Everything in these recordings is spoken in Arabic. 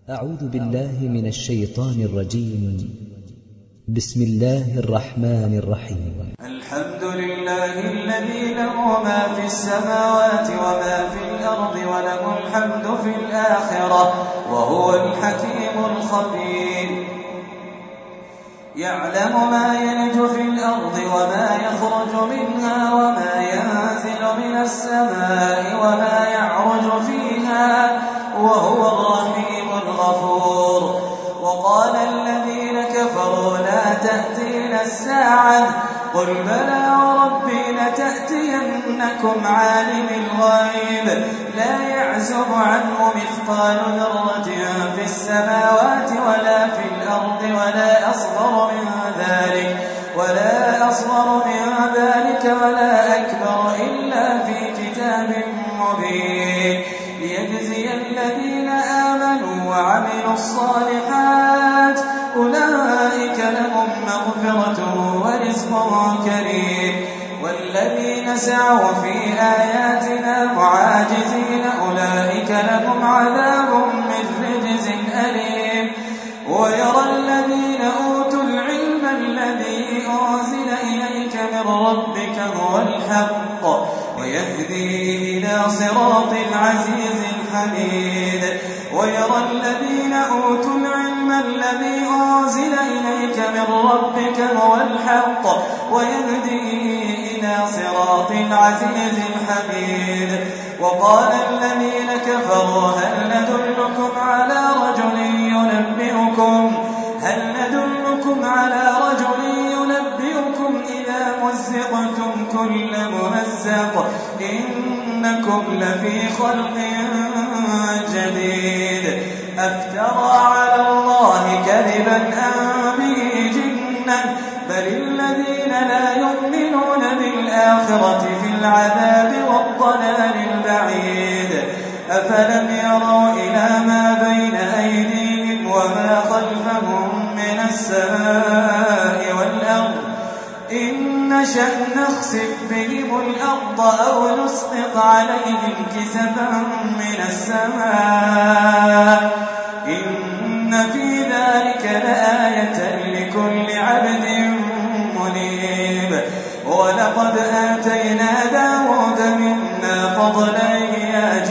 أعوذ بالله من الشيطان الرجيم. بسم الله الرحمن الرحيم. الحمد لله الذي له ما في السماوات وما في الأرض وله الحمد في الآخرة وهو الحكيم الخبير. يعلم ما يلج في الأرض وما يخرج منها وما ينزل من السماء وما يعرج فيها وهو الرحيم الغفور. وقال الذين كفروا لا تأتينا الساعة قل بلى وربي لتأتينكم عالم الغيب لا يعزب عنه مثقال ذرة في السماوات ولا في الأرض ولا أصغر من ذلك ولا أكبر إلا في كتاب مبين ليجزي الذين آمنوا وعملوا الصالحات أولئك لهم مغفرة ورزق كريم. والذين سعوا في آياتنا معاجزين أولئك لهم عذاب من رجز أليم. ويرى الذين أوتوا العلم الذي أنزل إليك من ربك هو الحق ويهدي إلى صراط العزيز الحميد. ويرى الذين أوتوا العلم الذي أنزل إليك من ربك هو الحق ويهدي إلى صراط العزيز الحميد. وقال الذين كفروا هل ندلكم على رجل ينبئكم إذا مزقتم كل ممزق إنكم لفي خلق جديد. أفترى على الله كذبا أم به جنة بل الذين لا يؤمنون بالآخرة في العذاب والضلال البعيد. أفلم يروا إلى ما بين أيديهم وما خلفهم من السماء والأرض إن نشأ نخسف بهم الأرض أو نسقط عليهم كسفا من السماء إن في ذلك لآية لكل عبد منيب. ولقد آتينا داود منا فضلا يا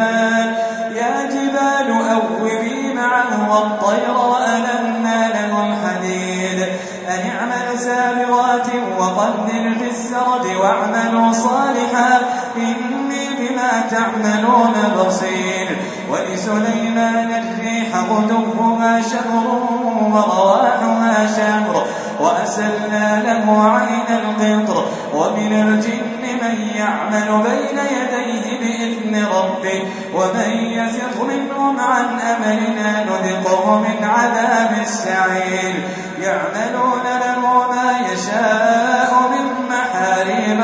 جبال أوبي معه والطير وألنا له الحديد أن اعمل سابغات وقدر في السرد واعملوا صالحا إني بما تعملون بصير. ولسليمان الريح غدوها شهر ورواحها شهر وأسلنا له عين القطر. ومن الجن من يعمل بين يديه بإذن ربه ومن يزغ منهم عن أمرنا نذقه من عذاب السعير. يعملون له ما يشاء من محاريب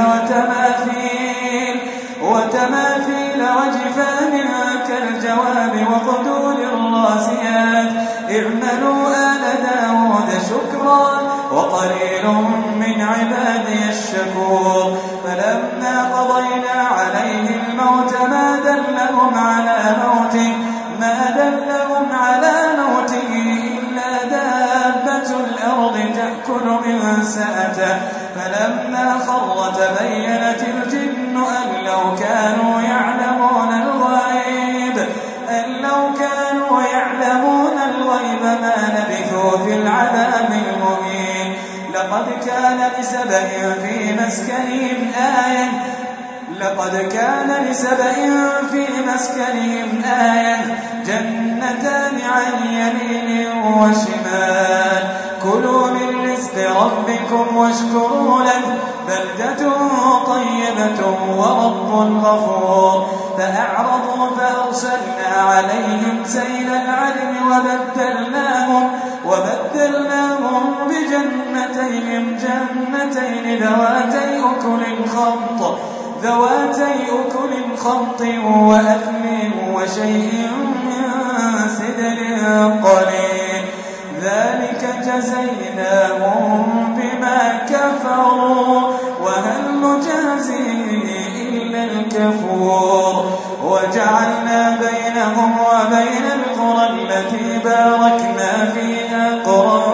وتماثيل وجفان كالجواب وقدور الراسيات اعملوا آل داود شكرا وقليل من عبادي الشكور. فلما قضينا عليه الموت ما دلهم على موته إلا دابة الأرض تأكل من سأته. فلما خر تبينت الجن أن لو كانوا يعلمون الغيب ما لبثوا في العذاب المهين. لقد كان لسبإ في مسكنهم آية جنتان عن يمين وشمال كلوا من رزق ربكم واشكروا له بلدة طيبة ورب غفور. فأعرضوا فأرسلنا عليهم سيل العلم وبدلناهم جنتين ذواتي أكل خمط وأثل وشيء من سدر قليل ذلك جزيناهم بما كفروا وهل نجازي إلا الكفور. وجعلنا بينهم وبين القرى التي باركنا فيها قرى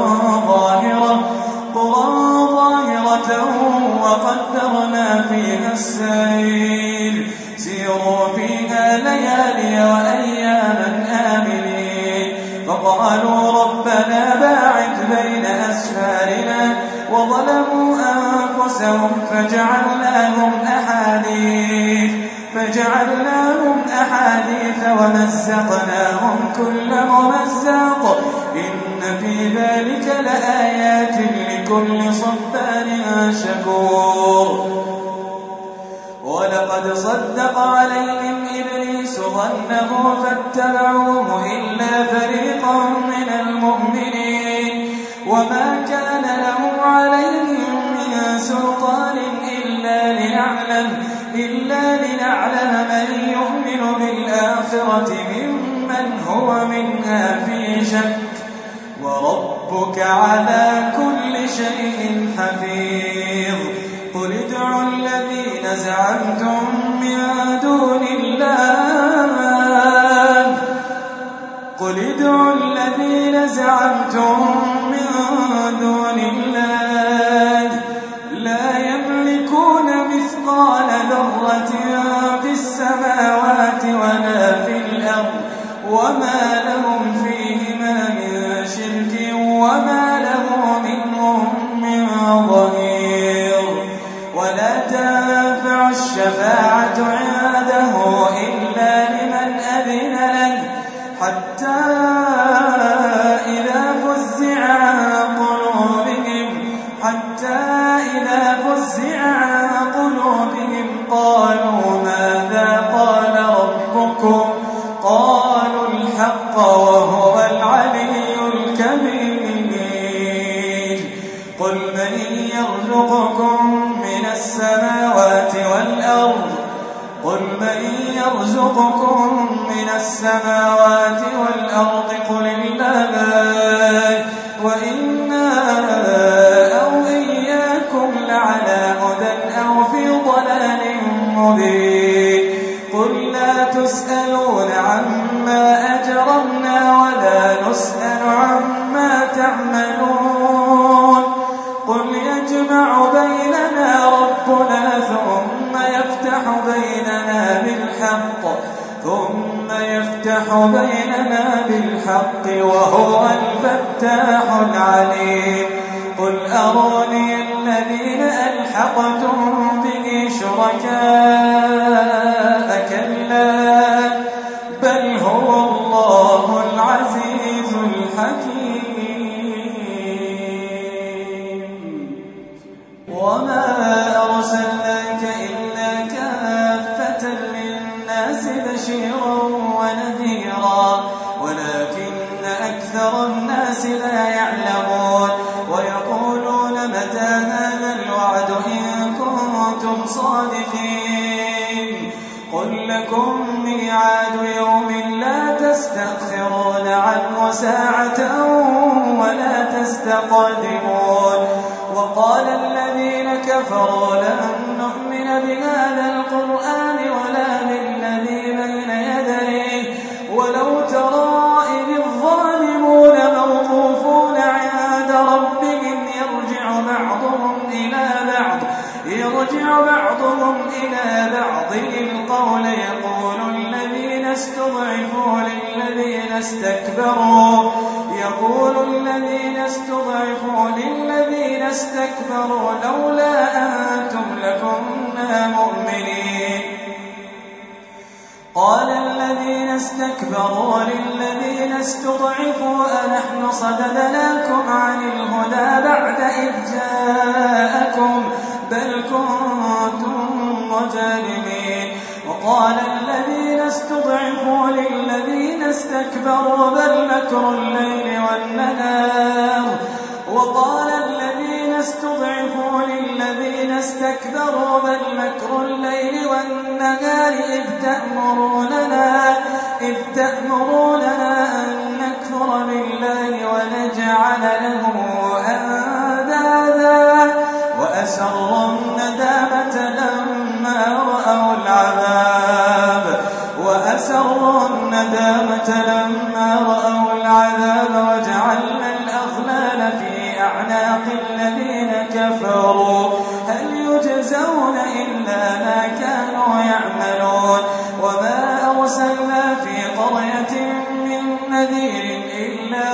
ظاهرة وقدرنا فيها السير سيروا فيها ليالي وأياما آمنين فقالوا ربنا باعد بين أسفارنا وظلموا أنفسهم فجعلناهم أحاديث ومزقناهم كل ممزق إن في ذلك لآيات لكل صبار شكور ولقد صدق عليهم إبليس ظنه فاتبعوه إلا فريقا من المؤمنين وما كان له عليهم من سلطان إلا لنعلم من يؤمن بالآخرة ممن هو منها في شك وربك على كل شيء حفيظ قل ادعوا الذين زعمتم من دون الله لا يملكون مثقال ذرة في السماوات ولا في الأرض وما لهم فيهما من شرك وما له منهم من ظهير ولا تنفع الشفاعة عنده إلا لمن أذن له حتى إذا فزع عن قلوبهم قالوا ماذا قال ربكم قالوا الحق وهو العلي الكبير قل من يرزقكم من السماوات والأرض قل الله وإنا أو إياكم لعلى هدى أو في ضلال مبين قل لا تسألون عما أجرمنا ولا نسأل عما تعملون قل يجمع بيننا ربنا ثم يفتح بيننا بالحق وهو الفتاح العليم قل أروني الذين ألحقتم به شركاء كلا بل هو الله العزيز الحكيم وما أرسلناك إلا كافة للناس بشيرا ونذيرا ولكن أكثر الناس لا يعلمون ويقولون متى هذا الوعد إن كنتم صادقين قل لكم ميعاد يوم لا تستأخرون عنه ساعة ولا تستقدمون وقال الذين كفروا لن نؤمن بهذا القرآن ولا بالذي بين يديه ولو ترى إذ الظالمون موقوفون عند ربهم يرجع بعضهم إلى بعض القول يقول الذين استضعفوا للذين استكبروا لولا أنتم لكنا مؤمنين قال الذين استكبروا للذين استضعفوا أنحن صددناكم عن الهدى بعد إذ جاءكم بل كنتم مجرمين وقال الذين استضعفوا للذين استكبروا بل مكر الليل والنهار إذ تأمروننا أن نكفر بالله ونجعل له أندادا وأسروا الندامة لما رأوا نذير إلا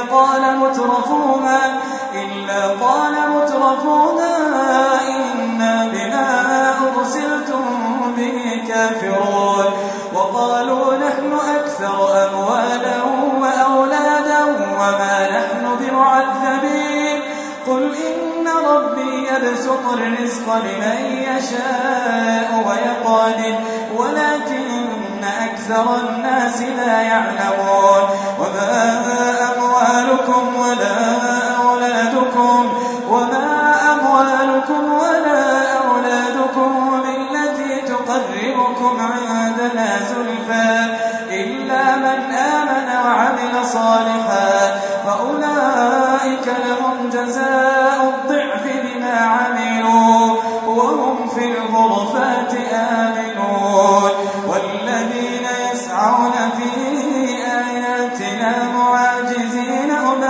قال مترفوها إنا بما أرسلتم به كافرون وقالوا نحن أكثر أموالا وأولادا وما نحن بمعذبين قل إن ربي يبسط الرزق لمن يشاء ويقدر ولكن أكثر الناس لا يعلمون وما أموالكم ولا أولادكم بالتي تقربكم عندنا زلفى إلا من آمن وعمل صالحا فأولئك لهم جزاء الضعف بما عملوا وهم في الغرفات آمنون والذين يسعون في آياتنا معاجزين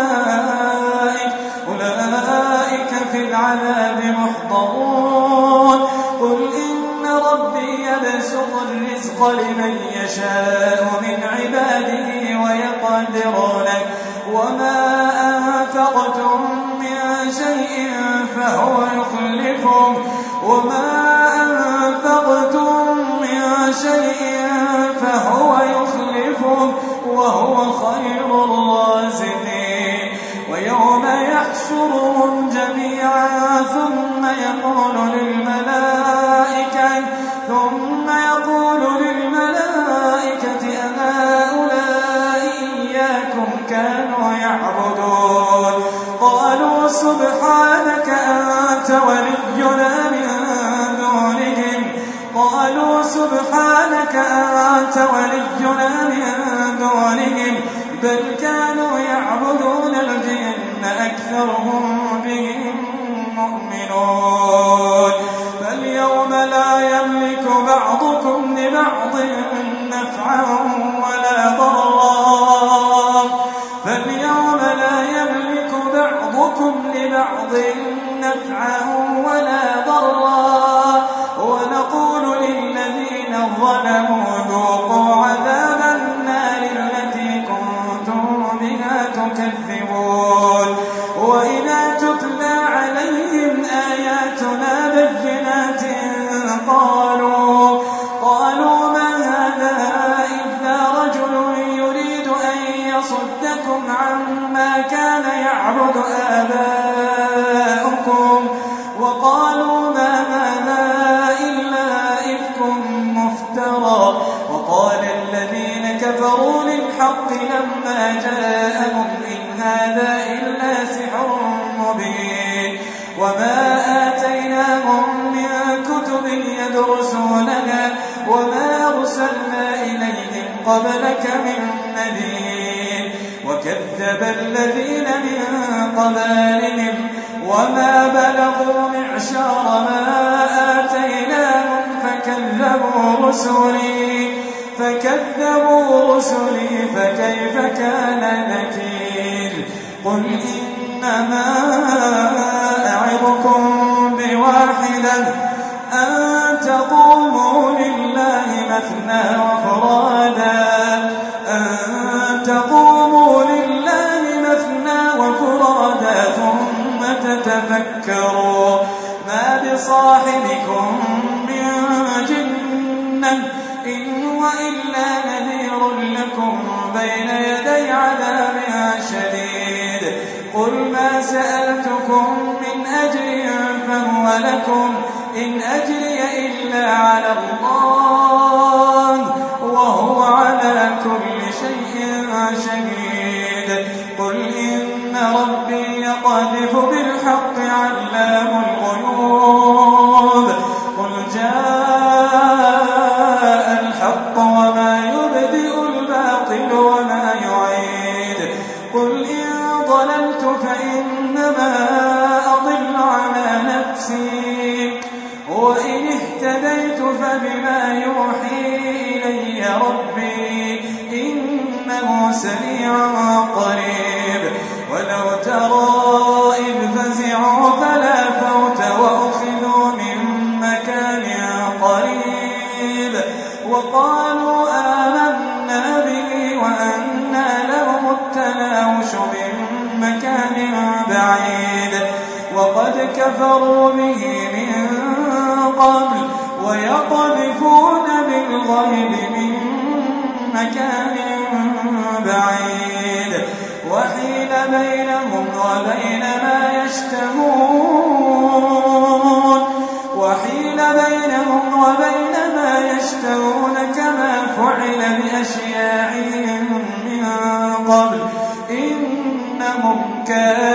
أولئك في العذاب محضرون قل إن ربي يبسط الرزق لمن يشاء من عباده ويقدر له وما أنفقتم من شيء فهو يخلفه وهو خير الرازقين ويوم يحشرهم جميعا ثم يقول للملائكة أهؤلاء إياكم كانوا يعبدون قالوا سبحانك أنت ولينا من دونهم بل كانوا يعبدون الجن أكثرهم بهم مؤمنون فاليوم لا يملك بعضكم لبعض نفعا ولا ضرا ونقول للذين ظلموا ذوقوا عذاب النار التي كنتم بها تكذبون وإذا تتلى عليهم آياتنا بينات قالوا ما هذا إلا رجل يريد أن يصدكم عما كان يعبد آباؤكم وقالوا ما هذا إلا إفك مفترى وقال الذين كفروا للحق لما جاءهم إن هذا إلا سحر مبين وما آتيناهم من كتب يدرسونها وما أرسلنا إليهم قبلك من نذير وكذب الذين من قبلهم وما بلغوا معشار ما آتيناهم فكذبوا رسلي فكيف كان نكير قل إنما أعظكم بواحدة أن تقوموا لله مثنى وفرادا ثم تتفكروا ما بصاحبكم من جنة إن وإلا نذير لكم بين يدي عذاب شديد قل ما سألتكم من أجر فهو لكم إن أجري إلا على الله وهو على كل شيء شهيد قل إن ربي يقذف بالحق علام الغيوب قل جاء الحق وما يبدئ الباطل وما يعيد قل إن ضللت فإنما أضل على نفسي وإن اهتديت فبما يوحي إلي ربي إنه سميع قريب ولو ترى إذ فزعوا فلا فوت وأخذوا من مكان قريب وقالوا آمنا به وأنى لهم كفروا به من قبل ويقذفون بالغيب من مكان بعيد وحيل بينهم وبين ما يشتهون كما فعل بأشياعهم من قبل إنهم كانوا